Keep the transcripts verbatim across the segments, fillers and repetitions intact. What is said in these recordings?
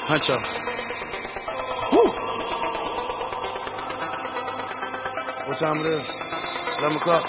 Huncho. Woo! What time it is? eleven o'clock?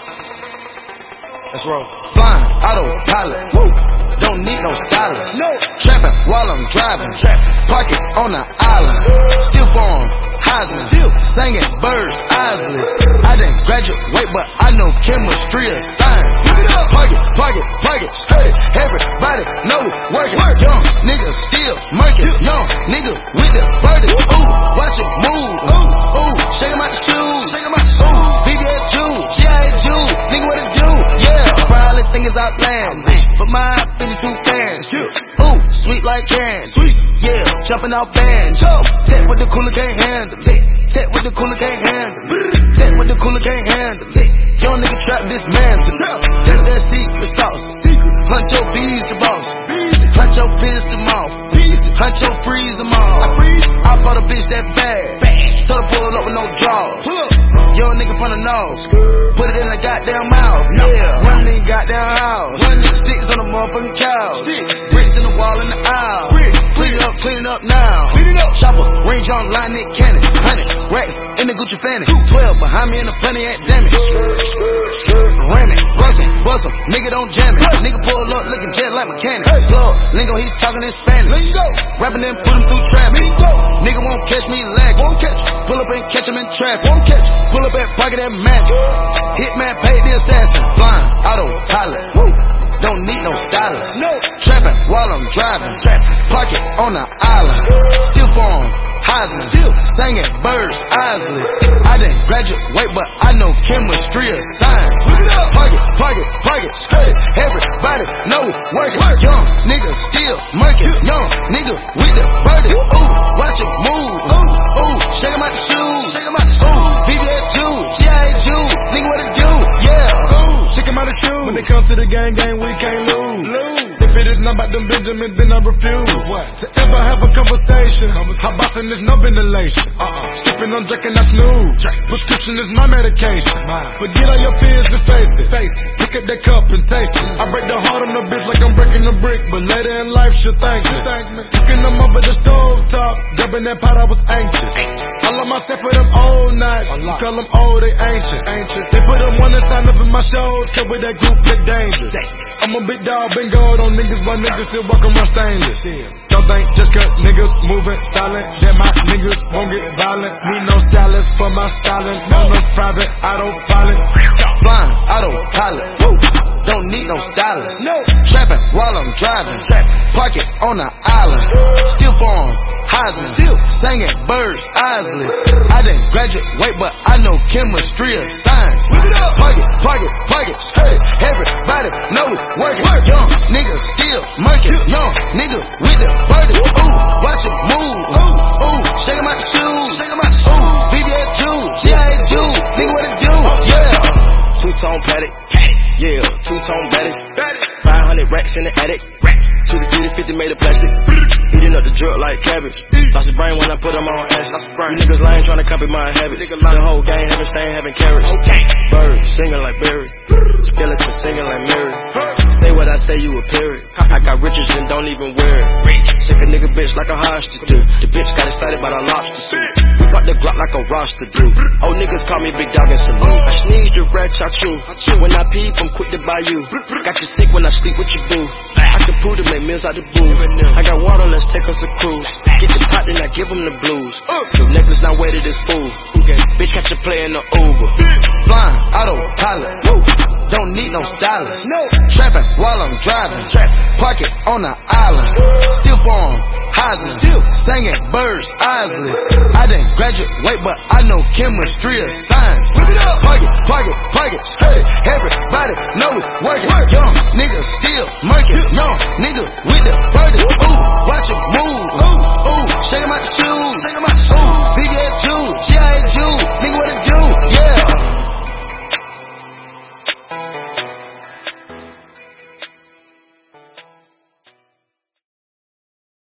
Let's roll. Flying, autopilot. Woo! Don't need no stylist. No. Trapping while I'm driving. Trap. Park it on the island. Still form, Heisman. Still singing birds, eyeless. I didn't graduate, but I know chemistry is science. Park it, park it, park it, straight. Everybody know we working. Work. Young niggas still murking. Young nigga with the birdie. Ooh, watch it move. Ooh, ooh, shake 'em out the shoes. Shake 'em out the shoes. Ooh, B B F Jude, G I A Jude, nigga what it do? Yeah, probably think it's outlandish, but my fifty-two fans. Ooh, sweet like candy. Sweet. Yeah, jumping out bands. Tech with the cooler can't handle it. Tech with the cooler can't handle it. Tech with the cooler can't handle it. Young nigga trap this man to me. That's that secret sauce. Hunt your bees the boss. Hunt your piss them off. Hunt your freeze them off. I bought a bitch that bad. Told her pull up with no jaws. Young nigga from the nose. Put it in the goddamn mouth. Yeah, run in the goddamn house. Sticks on the motherfucking couch. Bricks in the wall in the aisle. Clean it up, clean it up now. Chopper, range on line, Nick Cannon. Hundred racks in the Gucci fanny. Twelve behind me in the plenty at damage. Ram it, bust him, bust him. Nigga don't jam it. Nigga pull up looking just like mechanic. Plug, lingo, he talking in Spanish. Rapping and put him through traffic. Nigga won't catch me lagging. Pull up and catch him in traffic. Pull up and pocket that magic. Hitman paid the assassin. Flying, autopilot. Don't need no stylist. No. Trapping while I'm driving. Trap. Park it on the island. Still form, Heisman. Still singing birds, eyeless. I didn't graduate, but I know chemistry is science. Park it, park it, park it, straight. Everybody know we working. Work. Young nigga still murking. Young nigga with the birdie. Ooh, watch it move. Ooh, ooh, shake 'em out the shoes. Shake 'em out the shoes. Ooh, B B F Jude, G I A Jude, nigga what it do? Yeah. Ooh, shake 'em out the shoes. When they come to the gang, gang we can't lose. lose. If it is not about them Benjamin, then I refuse. What? To ever have a conversation. How bossing is no ventilation. Uh-uh. Sipping on drinking, I snooze. Drink. Prescription is my medication. Mine. Forget all your fears and face it. Face it. Pick up that cup and taste it. I break the heart on the bitch like I'm breaking a brick, but later in life she'll thank me. Cooking them up at the stove top. Grabbing that pot, I was anxious. I love myself for them old nights. Call them old, they ancient. ancient. They put them one inside up in my shows. Cause with that group, they're dangerous. I'm a big dog, been gold on niggas, my niggas still walk around stainless. Don't think just cause niggas moving silent, that my niggas won't get violent. Need no stylist for my styling, no no private autopilot. Flying, autopilot, woo. Don't need no stylist. No. Trapping while I'm driving, trap. Park it on the island. Still form, Heisman. Still singing birds, eyeless. I didn't graduate, but I know chemistry is science. Park it, park it, park it, straight. Everybody know we working. Work. Young nigga still murking. Young nigga with the birdie. Ooh, watch it move. Ooh, ooh, shake 'em out the shoes. Shake 'em out the shoes. Ooh, B B F Jude, G I A Jude, nigga what it do? Yeah. Two-tone paddock. Yeah, two-tone baddicks. five hundred racks in the attic. Two to three to fifty made of plastic. Eating up the drug like cabbage. Lost his brain when I put him on acid. You niggas lying trying to copy my habits. The whole gang having stain, having carrots. Bird singing like Barry. Skeleton singing like Mary. Say what I say, you a parrot. I got riches and don't even wear it. Sick a nigga bitch like a hostage do. The bitch got excited by the lobster suit. We got the Glock like a roster do. Old niggas call me big dog and salute. I sneeze the rats I chew. When I pee, I'm quick to buy you. Got you sick when I sleep with your boo. I can prove to make meals out the booth. I got water, let's take us a cruise. Get the pot, then I give them the blues. Your necklace not weighted as food. Bitch, catch a play in the Uber. Flying, autopilot. Woo. Don't need no stylist. No. Trapping while I'm driving. Trap. Park it on the island. Still form, Heisman. Still singing birds, eyeless. I didn't graduate, but